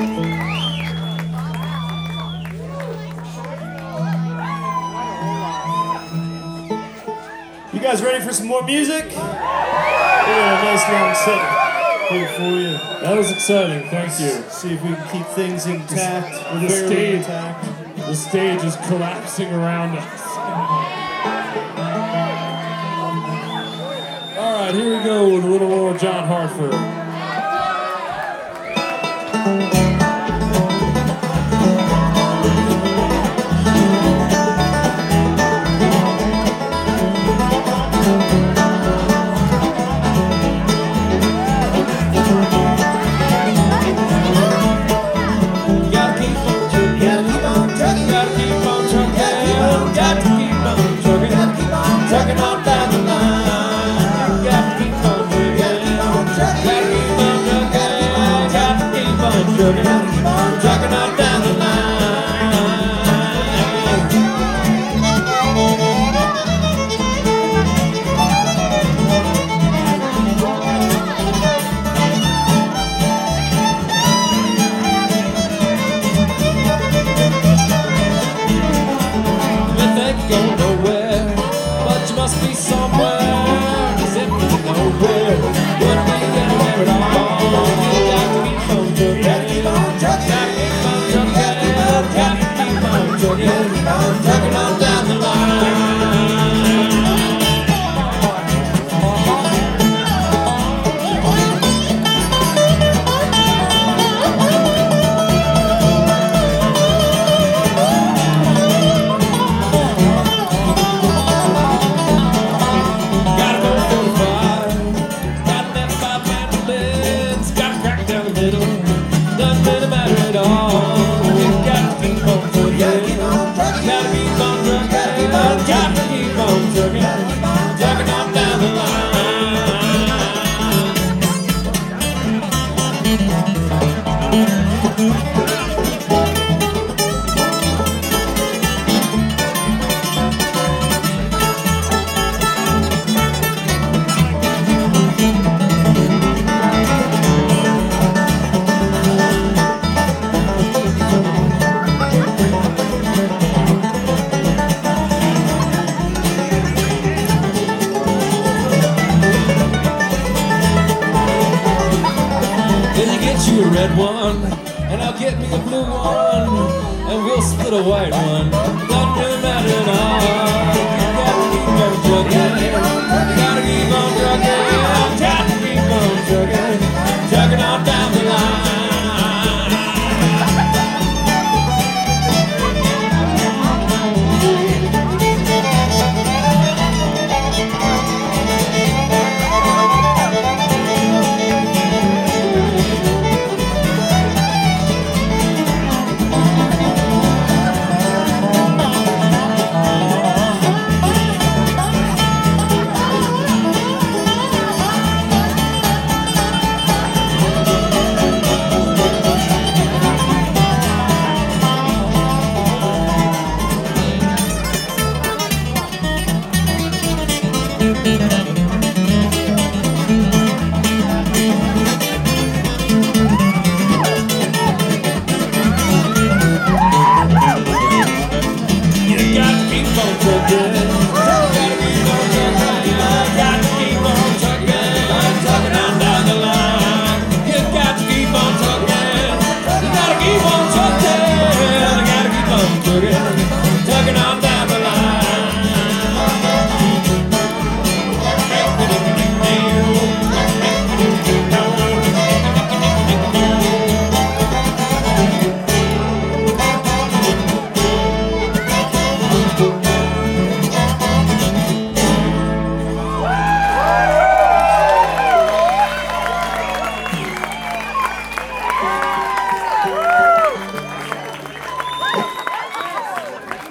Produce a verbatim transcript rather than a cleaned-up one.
You guys ready for some more music? We got a nice long set here for you. That was exciting, thank you. See if we can keep things intact. The fairly stage, intact. the stage is collapsing around us. All right, here we go with a little more John Hartford. Trucking on down the line, got to keep on trucking, got to keep on trucking, got to keep on trucking, trucking on down the line. You think you're going nowhere, but you must be somewhere, cause if you're nowhere, wouldn't be anywhere at all. You got to keep on trucking, got to keep on trucking, got to keep on trucking, trucking on down the line. You a red one, and I'll get me a blue one, and we'll split a white one. Doesn't really matter at all. You gotta keep on trucking, you gotta keep on trucking, got to keep on trucking, trucking on.